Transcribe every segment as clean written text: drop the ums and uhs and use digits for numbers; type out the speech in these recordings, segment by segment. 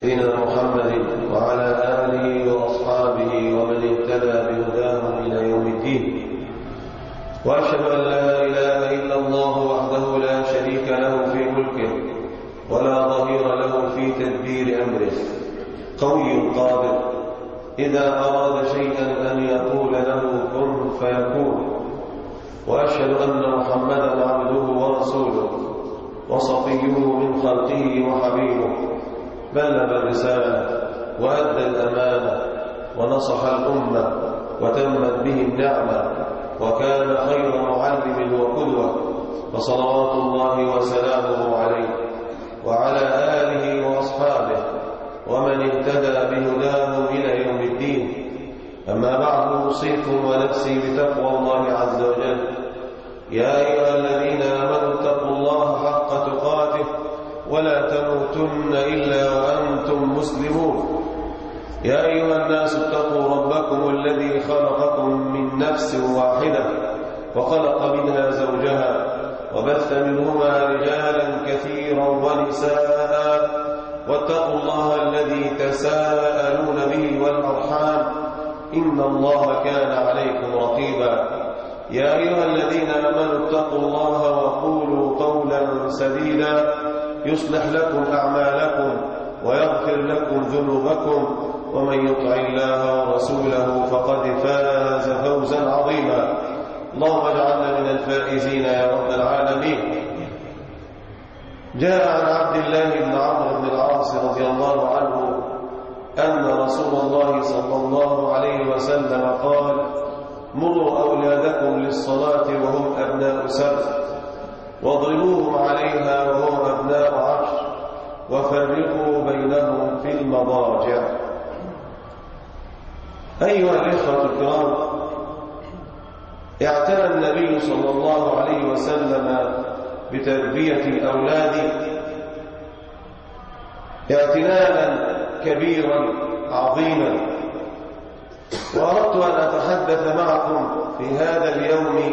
سيدنا محمد وعلى آله وأصحابه ومن اهتدى بهداه إلى يوم الدين. وأشهد أن لا إله إلا الله وحده لا شريك له في ملكه ولا ظهير له في تدبير أمره، قوي قادر إذا أراد شيئا أن يقول له كن فيكون. وأشهد أن محمدا عبده ورسوله وصفيه من خلقه وحبيبه، بلغ الرسالة وأدى الأمانة ونصح الأمة وتمت به النعمة، وكان خير معلم وقدوة، فصلوات الله وسلامه عليه وعلى آله وأصحابه ومن اهتدى بهداه إلى يوم الدين. أما بعد، أوصيكم ونفسي بتقوى الله عز وجل. يا أيها الذين آمنوا اتقوا الله حق تقاته ولا تموتن إلا وأنتم مسلمون. يا أيها الناس اتقوا ربكم الذي خلقكم من نفس واحدة وخلق منها زوجها وبث منهما رجالا كثيرا ونساء، واتقوا الله الذي تساءلون به والأرحام إن الله كان عليكم رقيبا. يا أيها الذين آمنوا اتقوا الله وقولوا قولا سديدا يصلح لكم أعمالكم ويغفر لكم ذنوبكم، ومن يطع الله ورسوله فقد فاز فوزا عظيما. اللهم اجعلنا من الفائزين يا رب العالمين. جاء عن عبد الله بن عمرو بن العاص رضي الله عنه أن رسول الله صلى الله عليه وسلم قال: مروا أولادكم للصلاة وهم أبناء 7، واضربوهم عليها وهم أبناء 10، وفرقوا بينهم في المضاجع. أيها الإخوة الكرام، اعتنى النبي صلى الله عليه وسلم بتربية أولاده اعتناء كبيرا عظيما، وأردت أن أتحدث معكم في هذا اليوم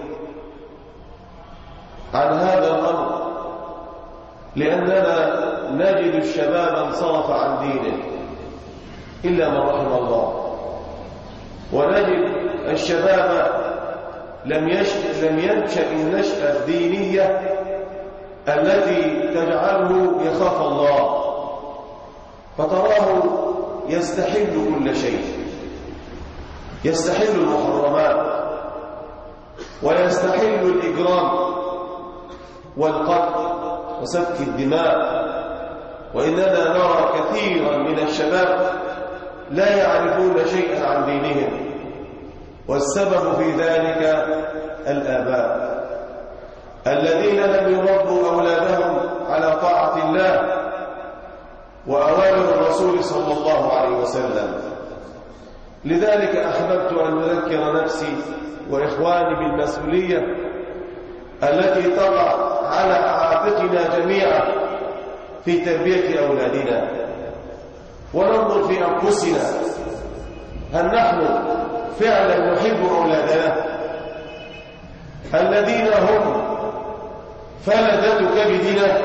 عن هذا الأمر، لأننا نجد الشباب انصرف عن دينه إلا من رحم الله، ونجد الشباب لم ينشأ النشأة الدينية التي تجعله يخاف الله، فتراه يستحل كل شيء، يستحل المحرمات ويستحل الإجرام والقتل وسفك الدماء. وإننا نرى كثيرا من الشباب لا يعرفون شيئا عن دينهم، والسبب في ذلك الآباء الذين لم يربوا أولادهم على طاعة الله وأوامر الرسول صلى الله عليه وسلم. لذلك أحببت أن أذكر نفسي وإخواني بالمسؤولية التي تقع على عاتقنا جميعا في تربية أولادنا، وننظر في أنفسنا، هل نحن فعلا نحب أولادنا الذين هم فلذة كبدنا،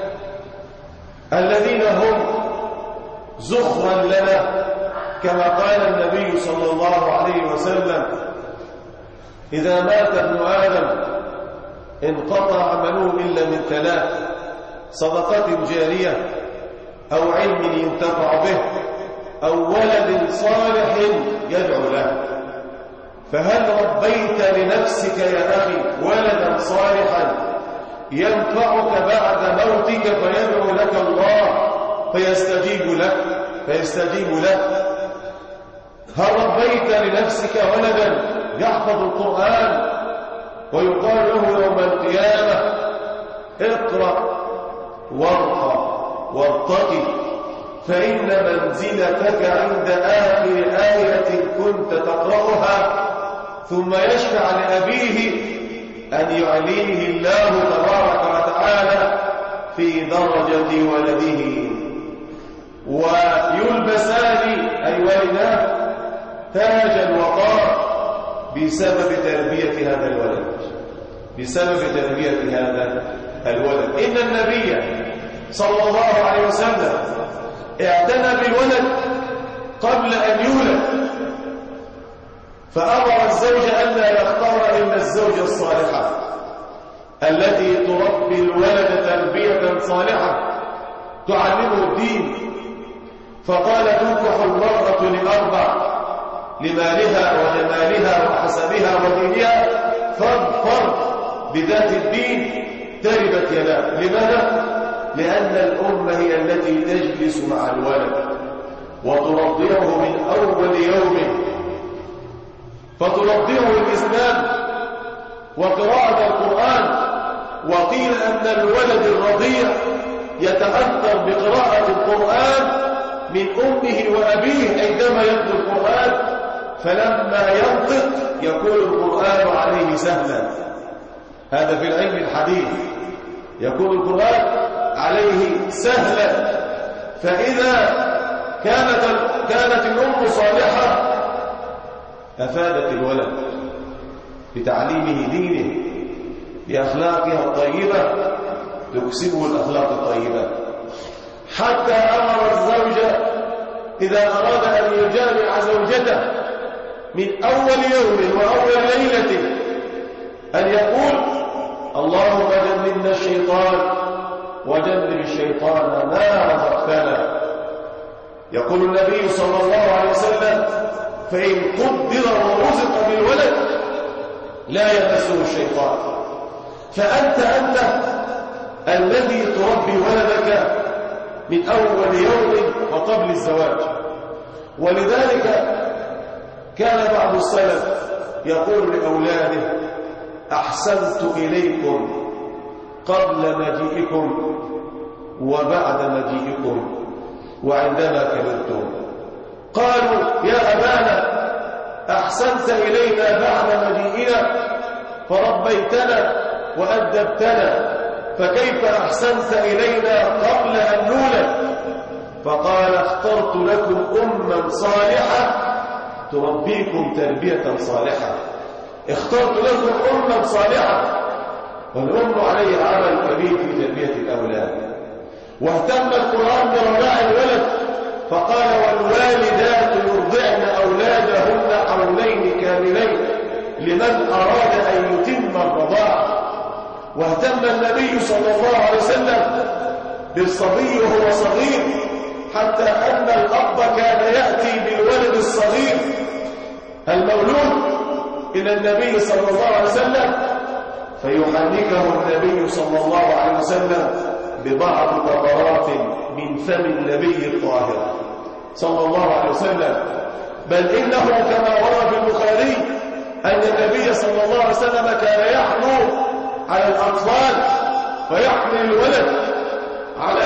الذين هم زخرا لنا، كما قال النبي صلى الله عليه وسلم: إذا مات ابن آدم انقطع عمله إلا من 3: صدقة جارية، أو علم ينتفع به، أو ولد صالح يدعو له. فهل ربيت لنفسك يا أخي ولدا صالحا ينفعك بعد موتك فيدعو لك الله فيستجيب لك؟ هل ربيت لنفسك ولدا يحفظ القرآن ويقال له يوم القيامة: اقرأ وارقى وارتقي فإن منزلتك عند آخر آية كنت تقرأها، ثم يشفع لأبيه أن يعليه الله تبارك وتعالى في درجة ولده، ويلبسان أي والداه تاج الوقار بسبب تربية هذا الولد، بسبب تربية هذا الولد. إن النبي صلى الله عليه وسلم اعتنى بالولد قبل أن يولد، فأمر الزوج ألا يختار إلا الزوجة الصالحة التي تربي الولد تربية صالحة تعلمه الدين. فقال تنكح المرأة لأربع: لمالها وجمالها وحسبها ودينها، فاظفر بذات الدين تربت يداك. لماذا؟ لأن الأم هي التي تجلس مع الولد وترضعه من أول يوم، فترضعه الإسلام وقراءة القرآن. وقيل أن الولد الرضيع يتأثر بقراءة القرآن من أمه وأبيه عندما يتلو القرآن، فلما ينطق يكون القرآن عليه سهلا. هذا في العلم الحديث، يكون القرآن عليه سهلا. فإذا كانت الأم صالحة أفادت الولد بتعليمه دينه، بأخلاقها الطيبة تكسبه الأخلاق الطيبة. حتى أمر الزوج إذا أراد أن يجامع زوجته من أول يوم وأول ليلة أن يقول: اللهم جنبنا الشيطان وجنب الشيطان ما رزقتنا. يقول النبي صلى الله عليه وسلم: فإن قدر ورزق بالولد لا يمسه الشيطان. فأنت الذي تربي ولدك من أول يوم وقبل الزواج. ولذلك كان بعض السلف يقول لأولاده: أحسنت إليكم قبل مجيئكم وبعد مجيئكم وعندما كبرتم. قالوا: يا أبانا أحسنت إلينا بعد مجيئنا فربيتنا وأدبتنا، فكيف أحسنت إلينا قبل أن نولد؟ فقال: اخترت لكم أما صالحة تربيكم تربية صالحة. اخترت لكم أما صالحة. والأم عليه عمل كبير في تربية الأولاد. واهتم القرآن برضاع الولد فقال: والوالدات يرضعن أولادهن حولين كاملين لمن أراد أن يتم الرضاعة. واهتم النبي صلى الله عليه وسلم بالصبي وهو صغير، حتى أن الأب كان يأتي بالولد الصغير المولود إلى النبي صلى الله عليه وسلم فيحنكه النبي صلى الله عليه وسلم ببعض قطرات من فم النبي الطاهر صلى الله عليه وسلم. بل إنه كما ورد في البخاري أن النبي صلى الله عليه وسلم كان يحنو على الأطفال فيحمل الولد على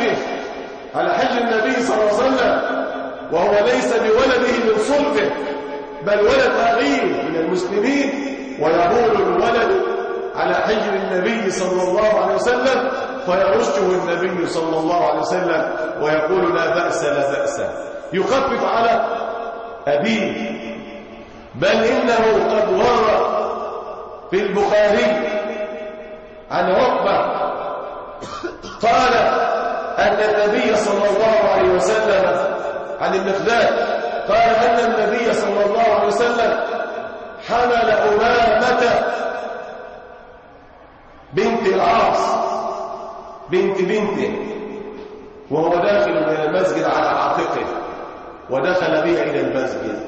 حجر النبي صلى الله عليه وسلم، وهو ليس بولده من صلبه بل ولد أخيه من المسلمين، ويقول الولد على حجر النبي صلى الله عليه وسلم فيرشه النبي صلى الله عليه وسلم ويقول: لا بأس لا بأس، يخفف على أبيه. بل إنه قد ورد في البخاري عن عقبة قال أن النبي صلى الله عليه وسلم عن المقداد قال أن النبي صلى الله عليه وسلم حمل أمامة بنت العاص بنته وهو داخل من المسجد على عاتقه، ودخل بها إلى المسجد،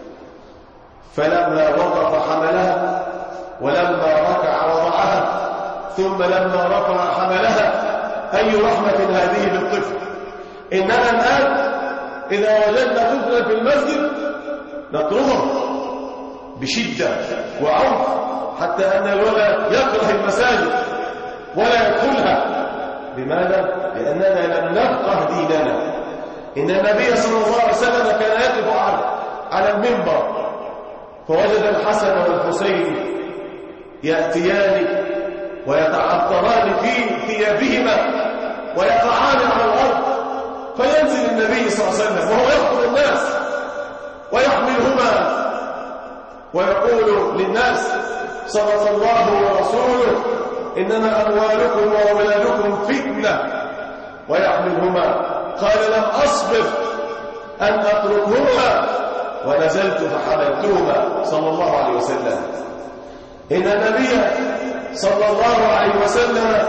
فلما وقف حملها ولما ركع وضعها، ثم لما رفع حملها. أي رحمة هذه بالطفل! إننا الآن إذا وجدنا طفلا في المسجد نطرده بشدة وعنف، حتى أن الولد يكره المساجد ولا يدخلها. لماذا؟ لأننا لم نفقه ديننا. إن النبي صلى الله عليه وسلم كان يقف على المنبر فوجد الحسن والحسين يأتيان ويتعطران في ثيابهما ويقعان على الأرض، فينزل النبي صلى الله عليه وسلم وهو يخطب الناس ويحملهما ويقول للناس: صدق الله ورسوله إنما أموالكم وأولادكم فتنة، ويحملهما قال لم أصبر أن أتركهما ونزلت فحملتهما صلى الله عليه وسلم. إن النبي صلى الله عليه وسلم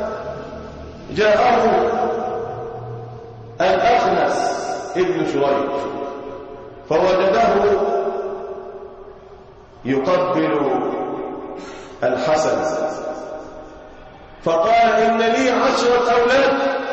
جاءه الأخنس ابن شريح فوجده يقبل الحسن فقال إن لي 10 أولاد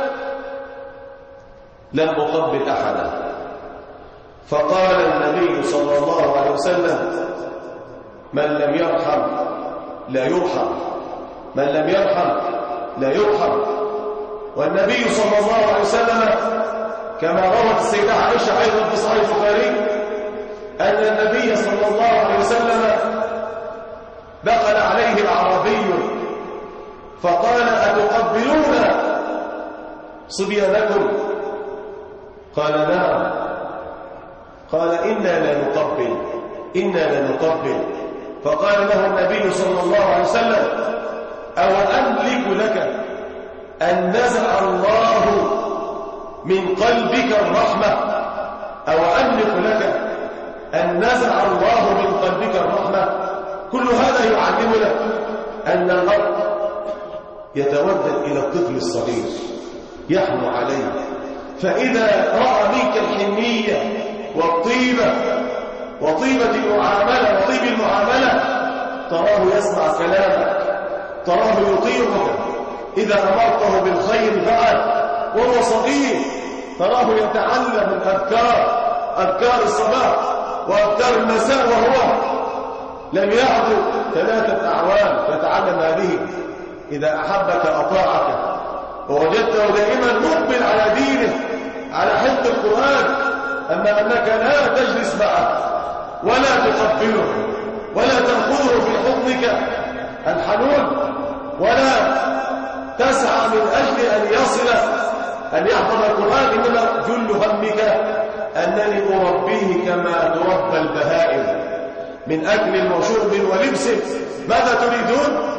لم أقبل أحدا. فقال النبي صلى الله عليه وسلم من لم يرحم لا يرحم، من لم يرحم لا يرحم. والنبي صلى الله عليه وسلم كما روت السيدة عائشة أيضا في صحيح البخاري أن النبي صلى الله عليه وسلم دخل عليه أعرابي فقال أتقبلون صبيانكم؟ قال نعم. قال إنا لا نقبل، إنا لا نقبل. فقال له النبي صلى الله عليه وسلم أو أملك لك أن نزع الله من قلبك الرحمة، أو أملك لك أن نزع الله من قلبك الرحمة. كل هذا يعلمنا أن الأب يتودد إلى الطفل الصغير يحنو عليه، فإذا رأى منك الحنية والطيبة وطيبة المعاملة وطيب المعاملة تراه يسمع كلامك، تراه يطيعك، إذا أمرته بالخير فعل. وهو صغير تراه يتعلم الأذكار، أذكار الصباح وأذكار المساء وهو لم يعد 3 أعوام يتعلم هذه. إذا أحبك أطاعك ووجدته دائما مقبل على دينه على حفظ القرآن، أما أنك لا تجلس معه ولا تقبله ولا تأخذه في حضنك الحنون ولا تسعى من أجل أن يصل أن يحفظ القرآن، إنما جل همك أنني أربيه كما تربى البهائم من أكل وشرب ولبس. ماذا تريدون؟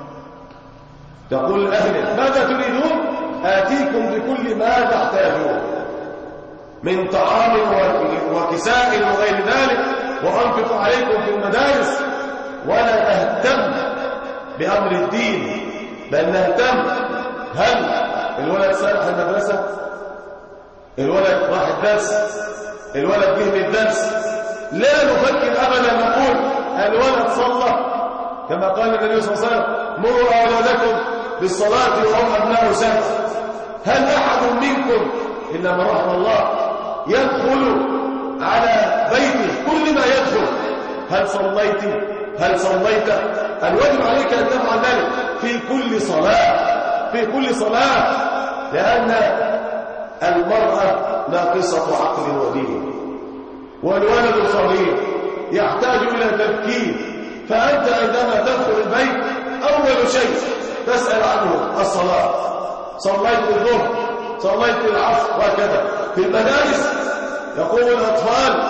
تقول أهل ماذا تريدون؟ آتيكم بكل ما تحتاجون من طعام وكساء وغير ذلك، وأنفق عليكم في المدارس. ولا نهتم بأمر الدين بل نهتم هل الولد سارح المدرسة، الولد راح الدرس، الولد جه الدرس. لا نفكر أبدا نقول الولد صلى، كما قال النبي صلى الله عليه وسلم مروا أولادكم بالصلاة وهم أبناء سنة. هل أحد منكم إلا من رحم الله يدخل على بيته كل ما يدخل هل صليت هل صليت؟ الواجب عليك أن تفعل ذلك في كل صلاة، في كل صلاة، لأن المرأة ناقصة عقل ودين والولد الصغير يحتاج إلى تفكير. فأنت عندما تدخل البيت أول شيء تسأل عنه الصلاة، صليت الظهر، صليت العصر، وكذا. في المدارس يقوم الأطفال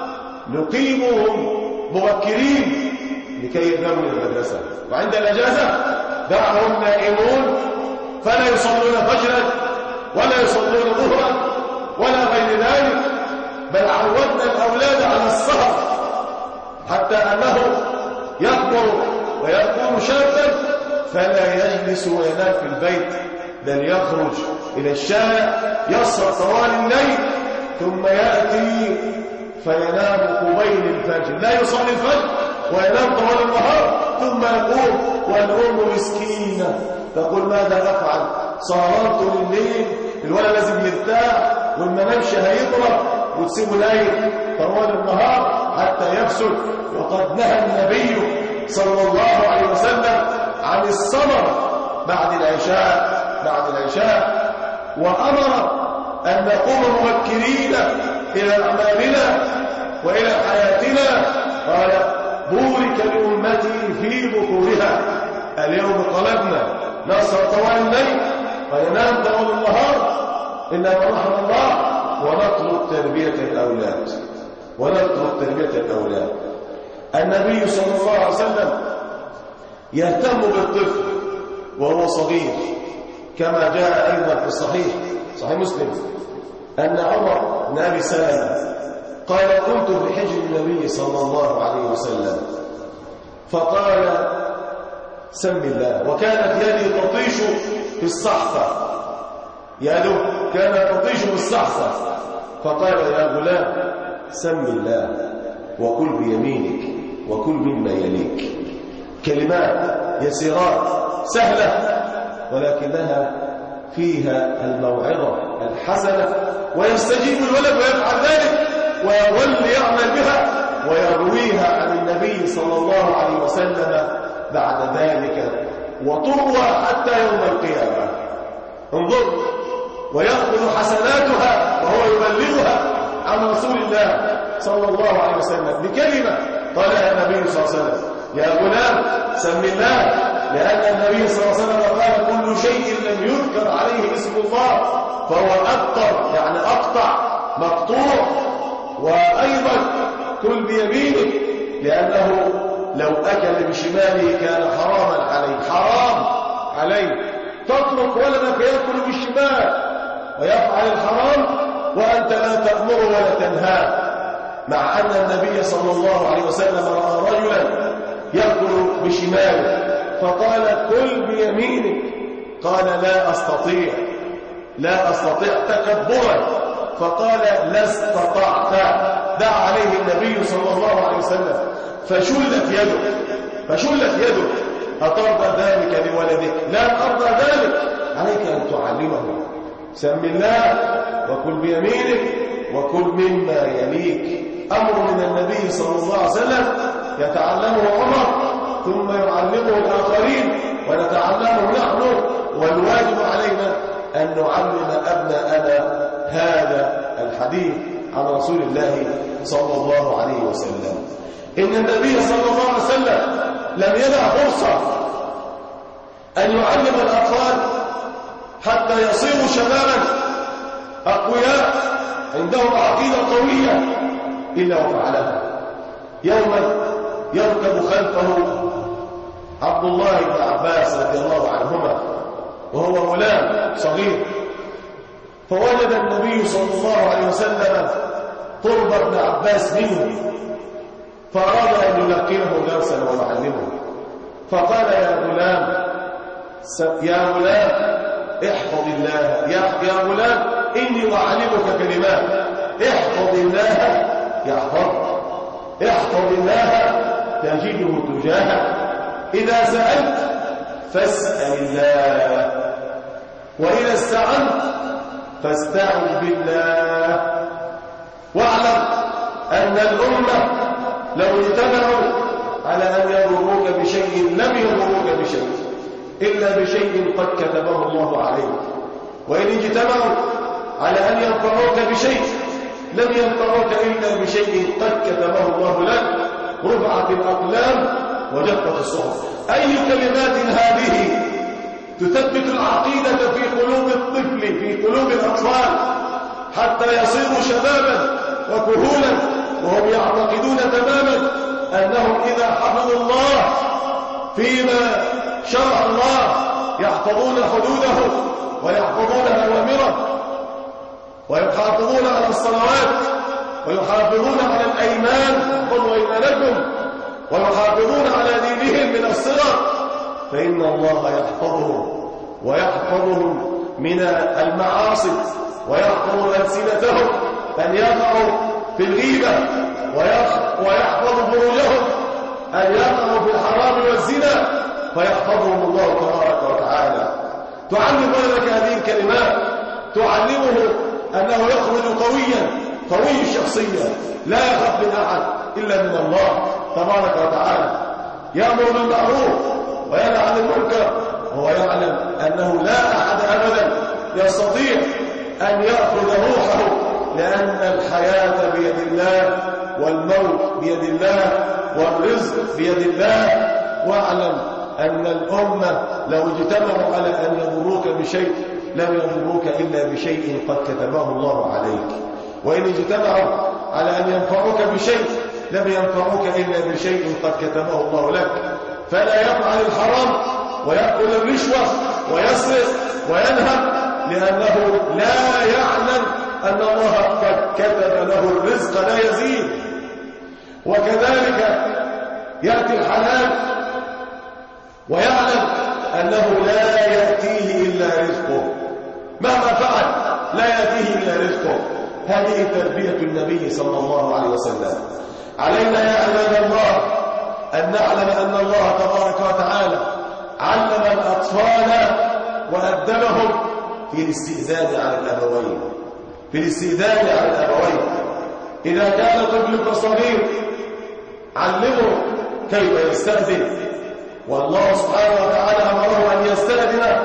نقيمهم مبكرين لكي يذهبوا إلى المدرسة، وعند الأجازة دعهم نائمون فلا يصلون فجرا ولا يصلون ظهرا ولا غير ذلك، بل عودنا الأولاد على السهر حتى أنه يكبر ويكون شابا فلا يجلس وينام في البيت، بل يخرج إلى الشارع يسهر طوال الليل ثم يأتي فينام قبيل الفجر، لا يصلي الفجر وينام طوال النهار ثم يقوم. والأم مسكينة تقول ماذا أفعل؟ سهرت الليل، الولد لازم يرتاح وما نمشي هيضرب، وتسيبه نايم طوال النهار حتى يفسد. وقد نهى النبي صلى الله عليه وسلم عن السمر بعد العشاء وأمر أن نقوم مبكرين إلى أعمالنا وإلى حياتنا. قال بورك لأمتي في بكورها. اليوم طلبنا نسهر طوال الليل وننام طوال النهار إلا من رحم الله، ونطلب تربية الأولاد. النبي صلى الله عليه وسلم يهتم بالطفل وهو صغير، كما جاء أيضا في صحيح مسلم أن عمر بن أبي سلمة قال كنت في حجر النبي صلى الله عليه وسلم فقال سم الله، وكانت يدي تطيش في الصحفة، يده كانت تطيش في الصحفة، فقال يا غلام سم الله وكل بيمينك وكل مما يليك. كلمات يسيرات سهلة ولكنها فيها الموعظة الحسنة، ويستجيب الولد ويفعل ذلك ويظل يعمل بها ويرويها عن النبي صلى الله عليه وسلم بعد ذلك وتروى حتى يوم القيامة. انظر، ويأخذ حسناتها وهو يبلغها عن رسول الله صلى الله عليه وسلم بكلمة قالها النبي صلى الله عليه وسلم يا غلام سم الله، لأن النبي صلى الله عليه وسلم قال كل شيء لم يذكر عليه اسم الله فهو أبتر، يعني أقطع مقطوع. وأيضا كل بيمينه، لأنه لو أكل بشماله كان حراما عليه، حرام عليه. تترك ولدك يأكل بالشمال ويفعل الحرام وأنت لا تأمره ولا تنهاه، مع أن النبي صلى الله عليه وسلم رأى رجلا يأكل بشماله فقال كل بيمينك، قال لا أستطيع تكبرا، فقال لا استطعت، دعا عليه النبي صلى الله عليه وسلم فشلت يده. أترضى ذلك لولدك؟ لا أرضى ذلك. عليك أن تعلمه سم الله وكل بيمينك وكل مما يليك. أمر من النبي صلى الله عليه وسلم يتعلمه عمر ثم يعلمه الآخرين ونتعلمه نحن، والواجب علينا أن نعلم أبناءنا هذا الحديث عن رسول الله صلى الله عليه وسلم. إن النبي صلى الله عليه وسلم لم يدع فرصة أن يعلم الأطفال حتى يصيروا شبابا أقوياء عندهم عقيدة قوية إلا وفعلها. يوما يركب خلفه عبد الله بن عباس رضي الله عنهما وهو غلام صغير، فوجد النبي صلى الله عليه وسلم قرب ابن عباس منه، فأراد أن يلقنه درسا ويعلمه، فقال يا غلام احفظ الله، يا غلام إني أعلمك كلمات، احفظ الله يحفظك، احفظ الله تجده تجاهك، إذا سألت فاسأل الله، وإذا استعنت فاستعن بالله، واعلم أن الأمة لو اجتمعوا على أن يضروك بشيء لم يضروك بشيء إلا بشيء قد كتبه الله عليك، وإن اجتمعوا على أن ينفعوك بشيء لم ينفعوك إلا بشيء قد كتبه الله لك. رفعت الأقلام وجفت الصحف. أي كلمات هذه تثبت العقيدة في قلوب الطفل، في قلوب الأطفال، حتى يصيروا شبابا وكهولا وهم يعتقدون تماما أنهم إذا حفظوا الله فيما شرع الله يحفظون حدوده ويحفظون أوامره ويحافظون على الصلوات ويحافظون على الأيمان، احفظوا أيمانكم، ويحافظون على دينهم من الصغر، فإن الله يحفظهم ويحفظهم من المعاصي ويحفظ ألسنتهم أن يقعوا في الغيبة، ويحفظ فروجهم أن يقعوا في الحرام والزنا، فيحفظهم الله تبارك وتعالى. تعلم ولدك هذه الكلمات، تعلمه أنه يخرج قوي الشخصية لا يخاف من أحد إلا من الله تبارك وتعالى، يأمر بالمعروف وينهى عن المنكر، وهو يعلم أنه لا أحد أبدا يستطيع أن يأخذ روحه، لأن الحياة بيد الله والموت بيد الله والرزق بيد الله. واعلم أن الأمة لو اجتمعوا على أن يضروك بشيء لم يضروك إلا بشيء قد كتبه الله عليك، وإن اجتمعوا على أن ينفعوك بشيء لم ينفعوك إلا بشيء قد كتبه الله لك. فلا يفعل الحرام ويأكل الرشوة ويسرق وينهب، لأنه لا يعلم أن الله قد كتب له الرزق لا يزيد، وكذلك يأتي الحلال ويعلم أنه لا يأتيه إلا رزقه، مهما فعل لا يأتيه إلا رزقه. هذه تربية النبي صلى الله عليه وسلم. علينا يا عباد الله أن نعلم أن الله تبارك وتعالى علم الأطفال وأدبهم في الاستئذان على الأبوين، في الاستئذان على الأبوين. إذا كان طفلك صغير علمه كيف يستأذن، والله سبحانه وتعالى أمره أن يستأذن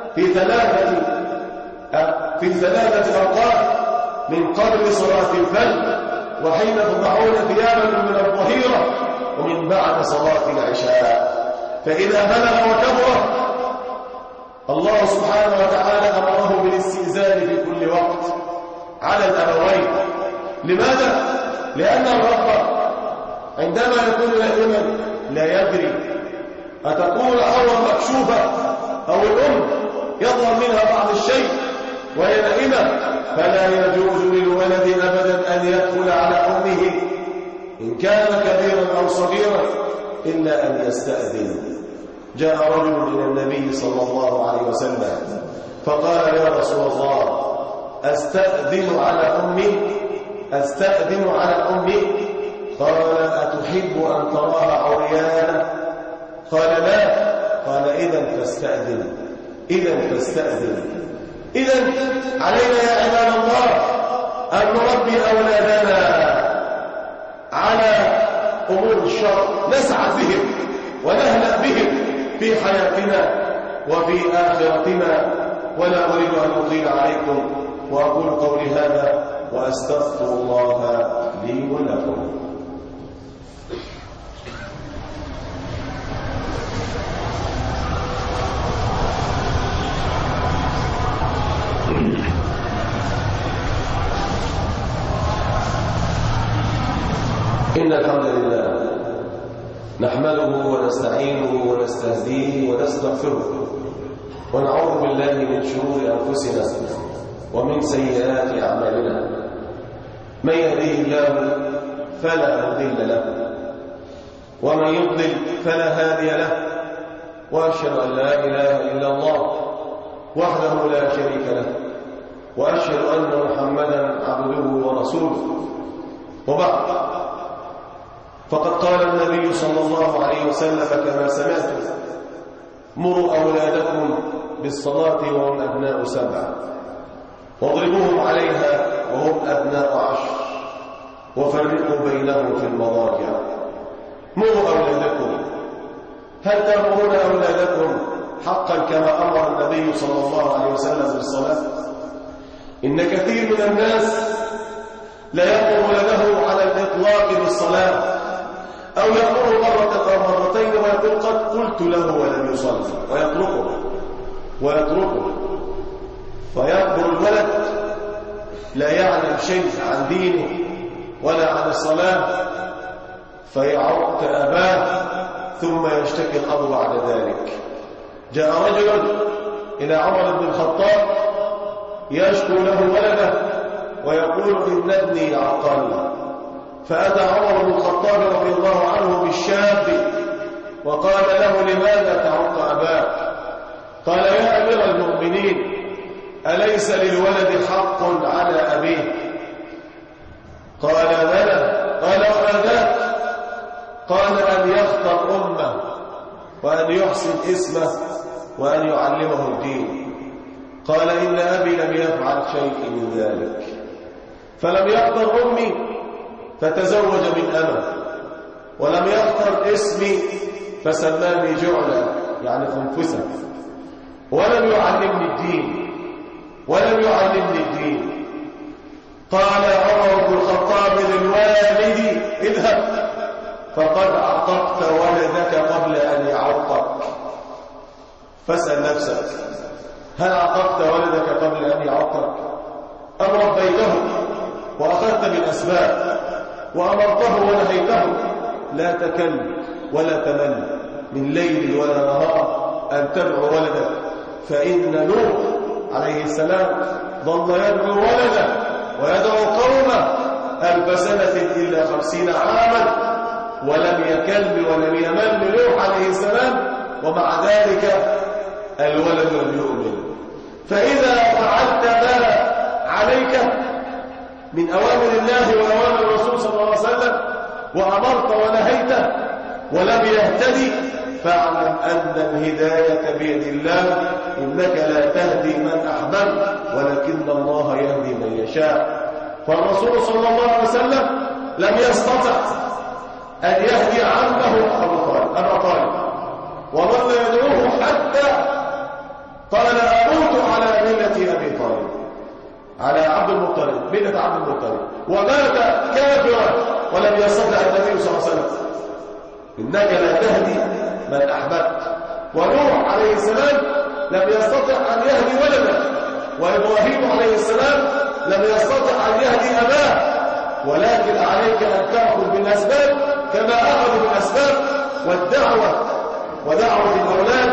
في ثلاثة أوقات: من قبل صلاة الفجر، وحين تضعون ثيابكم من الظهيرة، ومن بعد صلاة العشاء. فإذا بلغ وكبر الله سبحانه وتعالى أمره بالاستئذان في كل وقت على الأبوين. لماذا؟ لأن الرب عندما يكون نائما لا يدري أتكون العورة مكشوفة أو الأم يظهر منها بعض الشيء وهي نائمة، فلا يجوز للولد أبدا أن يدخل على أمه إن كان كبيرا أو صغيرا إلا أن يستأذن. جاء رجل إلى النبي صلى الله عليه وسلم فقال: يا رسول الله، أستأذن على أمي؟ أستأذن على أمي؟ قال: أتحب أن تراها عريانة؟ قال: لا. قال: إذن فاستأذن، إذن فاستأذن. إذن علينا يا عباد الله أن نربي أولادنا على أمور الشرع، نسعى بهم ونهلأ بهم في حياتنا وفي آخرتنا. ولا أريد أن أطيل عليكم، وأقول قولي هذا وأستغفر الله لي ولكم. إن الحمد لله نحمده ونستعينه ونستهديه ونستغفره، ونعوذ بالله من شرور أنفسنا ومن سيئات أعمالنا. من يهديه الله فلا مضل له، ومن يضلل فلا هادي له، وأشهد أن لا إله إلا الله وحده لا شريك له، وأشهد أن محمدا عبده ورسوله. وبعد، فقد قال النبي صلى الله عليه وسلم كما سمعتم: مروا أولادكم بالصلاة وهم أبناء 7، واضربوهم عليها وهم أبناء 10، وفرقوا بينهم في المضاجع. مروا أولادكم. هل تأمرون أولادكم حقا كما أمر النبي صلى الله عليه وسلم بالصلاة؟ إن كثير من الناس لا يأمر ولده على الإطلاق بالصلاة، أو يأمر مرة أو مرتين ويقول قد قلت له ولم يصلي، ويتركه فيكبر الولد لا يعلم شيء عن دينه ولا عن الصلاة، فيعق أباه ثم يشتكي الأب بعد ذلك. جاء رجل إلى عمر بن الخطاب يشكو له ولده ويقول: إن ابني عقل. فأتى عمر بن الخطاب رضي الله عنه بالشاب وقال له: لماذا تعق أباك؟ قال: يا أمير المؤمنين، أليس للولد حق على أبيه؟ قال: بلى. قال: وما ذاك؟ قال: أن يختار أمه، وأن يحسن اسمه، وأن يعلمه الدين. قال: إن أبي لم يفعل شيء من ذلك، فلم يختر أمي فتزوج من أمه، ولم يختر اسمي فسماني جعلا يعني خنفسا، ولم يعلمني الدين. قال عمر بن الخطاب للوالد: اذهب فقد عققت ولدك قبل أن يعقك. فاسأل نفسك: هل عققت ولدك قبل أن يعقك؟ أم ربيته وأخذت بالأسباب وأمرته ونهيته؟ لا تكل ولا تمل من ليل ولا نهار أن تدعو ولدك، فإن نوح عليه السلام ظل يدعو ولده ويدعو قومه 1000 سنة إلا 50 عاما، ولم يكل ولم يمل نوح عليه السلام، ومع ذلك الولد لم يؤمن. فإذا فعلت ما عليك من أوامر الله وأوامر الرسول صلى الله عليه وسلم وأمرت ونهيت ولم يهتدي، فاعلم أن الهداية بيد الله، إنك لا تهدي من أحببت ولكن الله يهدي من يشاء. فالرسول صلى الله عليه وسلم لم يستطع أن يهدي عمه أبا طالب، وظل يدعوه حتى قال أموت على ملة أبي طالب، على عبد المطلب، ملة عبد المطلب، ومات كافرا ولم يستطع النبي صلى الله عليه وسلم إنك لا تهدي من أحببت. ونوح عليه السلام لم يستطع أن يهدي ولده، وإبراهيم عليه السلام لم يستطع أن يهدي أباه، ولكن عليك أن تأخذ بالأسباب كما أخذوا بالأسباب، والدعوة ودعوة الأولاد،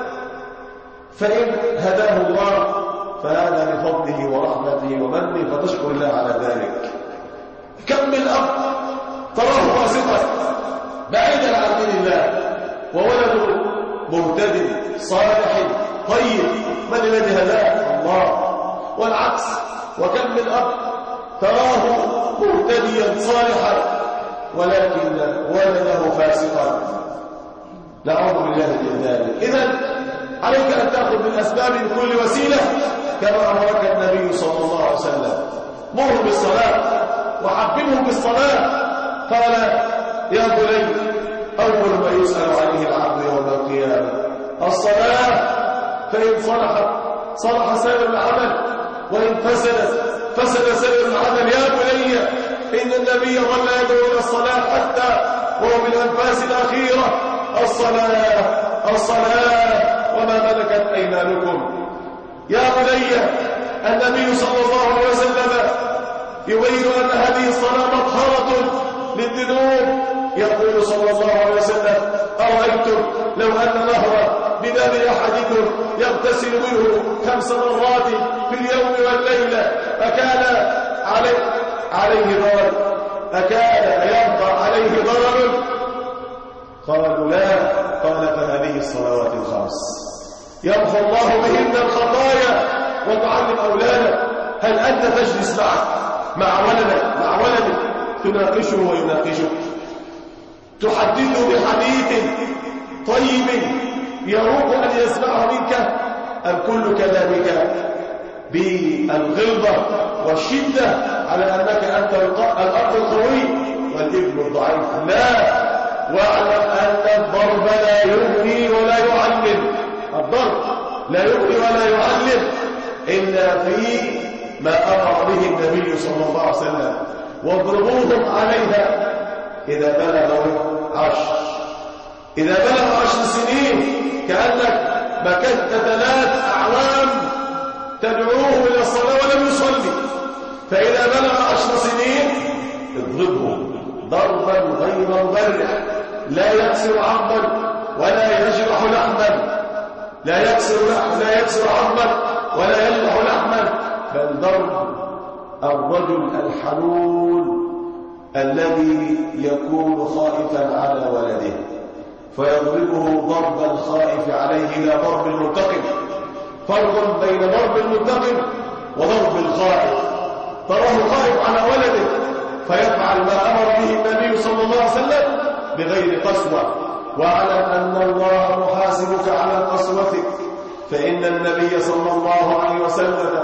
فإن هداه الله فهذا بفضله ورحمته ومنه، فتشكر الله على ذلك. كم من أب تراه فاسقا بعيدا عن دين الله وولده مهتد صالح طيب، من الذي هداه؟ الله. والعكس، وكم من أب تراه مهتديا صالحا ولكن ولده فاسقا، نعوذ بالله من ذلك. إذن عليك أن تأخذ بالأسباب بكل وسيلة كما أمرك النبي صلى الله عليه وسلم. مر بالصلاة وحببه بالصلاة. قال يا بني أول ما يسأل عليه العبد يوم القيامة الصلاة، فإن صلحت صلح سائر العمل، وإن فسد سائر العمل. يا بني إن النبي ظل يدعو إلى الصلاة حتى وهو بالأنفاس الأخيرة الصلاة الصلاة وما ملكت أيمانكم. يا بني النبي صلى الله عليه وسلم يبين أن هذه الصلاة مطهرة للذنوب. يقول صلى الله عليه وسلم أرأيتم لو أن نهرا بباب أحدكم يغتسل منه 5 مرات في اليوم والليلة أكان عليه ضرر؟ أكان يبقى عليه ضرر؟ قالوا لا. قال فهذه الصلوات الخمس يمحو الله بهن الخطايا وتعلم أولادك. هل أنت تجلس مع ولدك تناقشه ويناقشك، تحدثه بحديث طيب يروق أن يسمعه منك، أم كل كلامك بالغلظة والشدة على أنك أنت الأب القوي والابن الضعيف؟ لا. واعلم أن الضرب لا يغني ولا يعلم. الضرب لا يغني ولا يعلم إلا في ما أمر به النبي صلى الله عليه وسلم. واضربوهم عليها إذا بلغوا 10. إذا بلغ 10 سنين كأنك مكثت 3 أعوام تدعوه إلى الصلاة ولم يصلي. فإذا بلغ 10 سنين اضربه ضربا غير مبرح، لا يكسر عظما ولا يجرح لحما، لا يكسر عظما ولا يجرح لحما، بل ضرب الرجل الحنون الذي يكون خائفا على ولده، فيضربه ضرب الخائف عليه لا ضرب المنتقم. فرق بين ضرب المنتقم وضرب الخائف. تراه خائف على ولده فيفعل ما أمر به النبي صلى الله عليه وسلم بغير قسوة، واعلم أن الله محاسبك على قسوتك. فإن النبي صلى الله عليه وسلم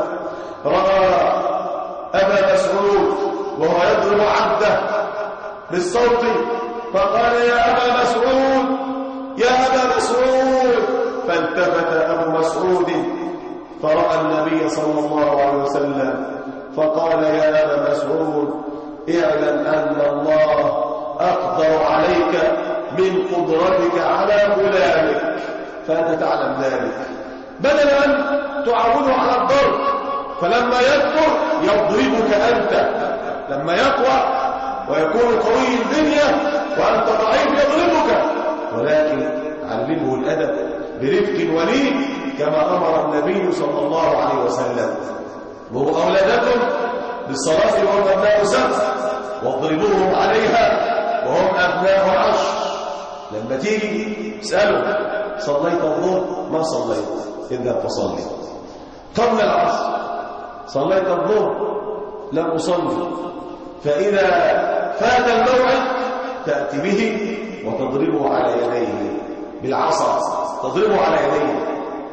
رأى أبا مسعود وهو يضرب عبده بالصوت، فقال يا أبا مسعود يا أبا مسعود، فالتفت أبو مسعود فرأى النبي صلى الله عليه وسلم فقال يا أبا مسعود اعلم أن الله أقدر عليك من قدرتك على غلامك، فأنت تعلم ذلك، بدل أن تعوده على الضرب. فلما يكبر يضربك أنت، لما يقوى ويكون قوي الدنيا وأنت ضعيف يضربك، ولكن علمه الأدب برفق ولين كما أمر النبي صلى الله عليه وسلم. وهو أولادكم للصلاة وهم أبناء 7 واضربوهم عليها وهم أبناء 10. لما تيجي اسألوا صليت الظهر؟ ما صليت، اذهب فصلي. قبل العصر صليت الظهر؟ لم أصلي. فإذا فات الموعد تأتي به وتضربه على يديه بالعصا، تضربه على يديه،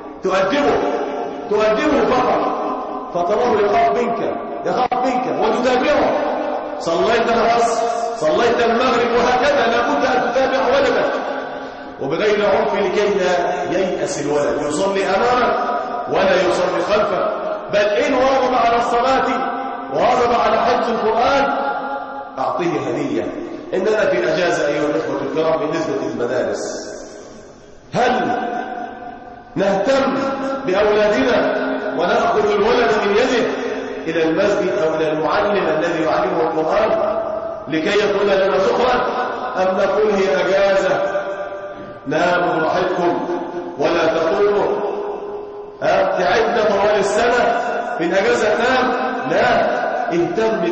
تؤدبه فقط، فتراه يخاف منك وتتابعه. صليت العصر، صليت المغرب، وهكذا لابد أن تتابع ولدك وبغير عنف لكي لا ييأس الولد، يصلي أمامك ولا يصلي خلفك. بل إن واظب على الصلاة وواظب على حفظ القرآن أعطيه هدية. إننا في أجازة أيها الإخوة الكرام بالنسبة للمدارس. هل نهتم بأولادنا ونأخذ الولد من يده إلى المسجد أو إلى المعلم الذي يعلمه القرآن لكي يكون لنا ذخرا، أم نقول هي أجازة ناموا براحتكم ولا تقولوا تعبنا طوال السنة في الأجازة نام؟ لا، اهتم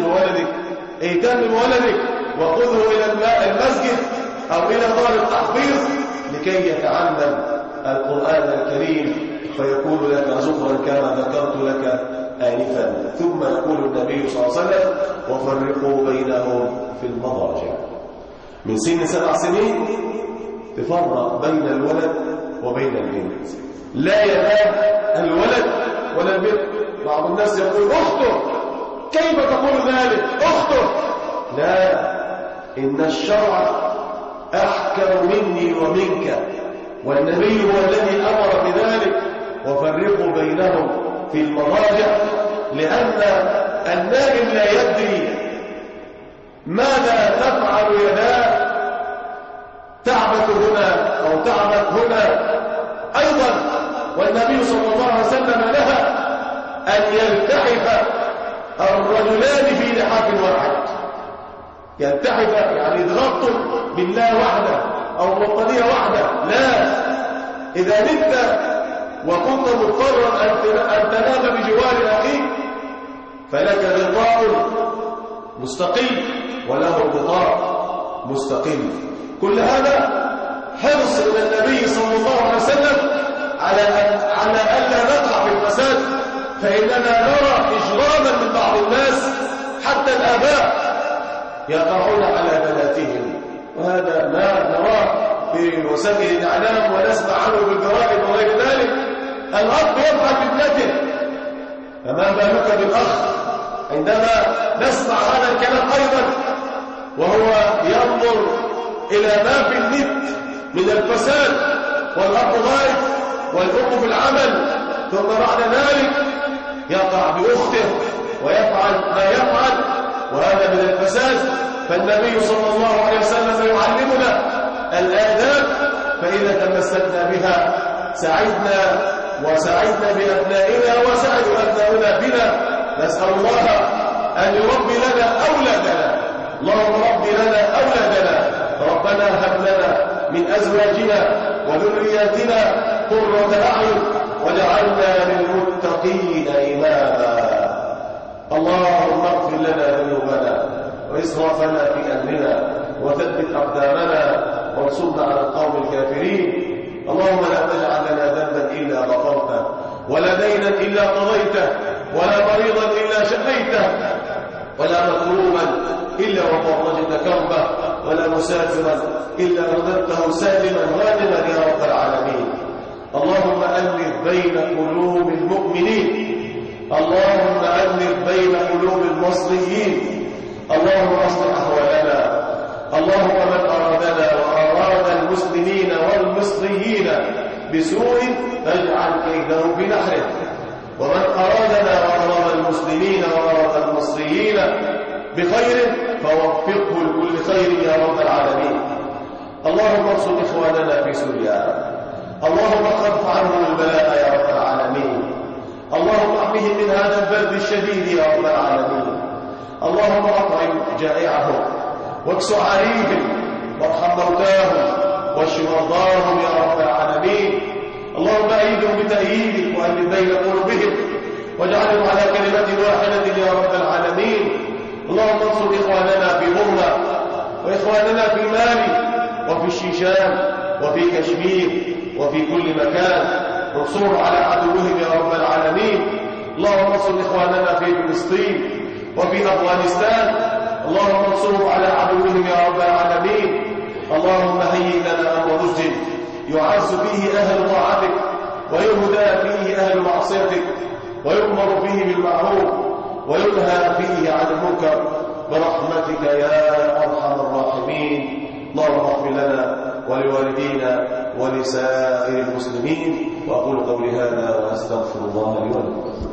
بولدك وخذه إلى المسجد أو إلى دار التحفيظ لكي يتعلم القرآن الكريم فيكون لك ذخرا كما ذكرت لك آنفا. ثم يقول النبي صلى الله عليه وسلم وفرقوا بينهم في المضاجع. من سن 7 سنين تفرق بين الولد وبين البنت، لا ينام الولد ولا البنت. بعض الناس يقول أخته، كيف تقول ذلك أخته؟ لا، إن الشرع أحكم مني ومنك، والنبي هو الذي أمر بذلك وفرقوا بينهم في المضاجع، لأن النائم لا يدري ماذا تفعل يداه، تعبت هنا أو تعبت هنا أيضا. والنبي صلى الله عليه وسلم نهى أن يلتحف الرجلان في لحاف واحد. يلتحف يعني يضغطوا بالله وحده أو بطانية واحدة، لا. إذا نمت وكنت مضطرا أن تنام بجوار أخيك فلك غطاء مستقيم وله غطاء مستقيم. كل هذا حرص من النبي صلى الله عليه وسلم على ألا نقع في الفساد. فإننا نرى إجراما من بعض الناس حتى الآباء يقعون على بناتهم، وهذا ما نراه في وسائل الإعلام ونسمع عنه بالجرائد وغير ذلك. الأب يفعل بابنته، فما بالك بالأخ عندما نسمع هذا الكلام أيضا وهو ينظر إلى ما في النت من الفساد، والأب غائب والأم في العمل، ثم بعد ذلك يقع بأخته ويفعل ما يفعل، وهذا من الفساد. فالنبي صلى الله عليه وسلم يعلمنا الآداب، فإذا تمسكنا بها سعدنا بأبنائنا وسعدوا أبناؤنا بنا. نسأل الله أن يربي لنا أولادنا. اللهم رب لنا أولادنا، ربنا هب لنا من أزواجنا وذرياتنا قرة أعين وجعلنا للمتقين إماما. اللهم اغفر لنا ذنوبنا وإسرافنا في أمرنا وثبت أقدامنا وانصرنا على القوم الكافرين. اللهم لا تجعل لنا ذنبا إلا غفرته، ولا دينا إلا قضيته، ولا مريضا إلا شفيته، ولا مكروبا إلا وفرجت كربه، ولا مسافرا إلا رددته سالما غانما يا رب العالمين. اللهم ألف بين قلوب المؤمنين، اللهم ألف بين قلوب المصريين، اللهم اصلح أحوالنا. اللهم من أرادنا وأراد المسلمين والمصريين بسوء فاجعل كيده في نحره، ومن أرادنا وأراد المسلمين وأراد المصريين بخير فوفقه لكل خير يا رب العالمين. اللهم انصر إخواننا في سوريا، اللهم اخفف عنهم البلاء يا رب العالمين. اللهم احمهم من هذا البرد الشديد يا رب العالمين. اللهم اطعم جائعهم واكس عاريهم وارحم موتاهم واشف مرضاهم يا رب العالمين. اللهم أيدهم بتأييدك وألف بين قلوبهم واجعلهم على كلمة واحدة يا رب العالمين. اللهم انصر إخواننا في برما وإخواننا في مالي وفي الشيشان وفي كشمير وفي كل مكان، انصرهم على عدوهم يا رب العالمين. اللهم انصر إخواننا في فلسطين وفي أفغانستان، اللهم انصرهم على عدوهم يا رب العالمين. اللهم هيئ لنا أمر رشد يعز فيه أهل طاعتك ويهدى فيه أهل معصيتك ويؤمر فيه بالمعروف وينهى فيه عن المنكر برحمتك يا أرحم الراحمين. اللهم اغفر لنا ولوالدينا ولسائر المسلمين. وأقول قولي هذا وأستغفر الله لي ولكم.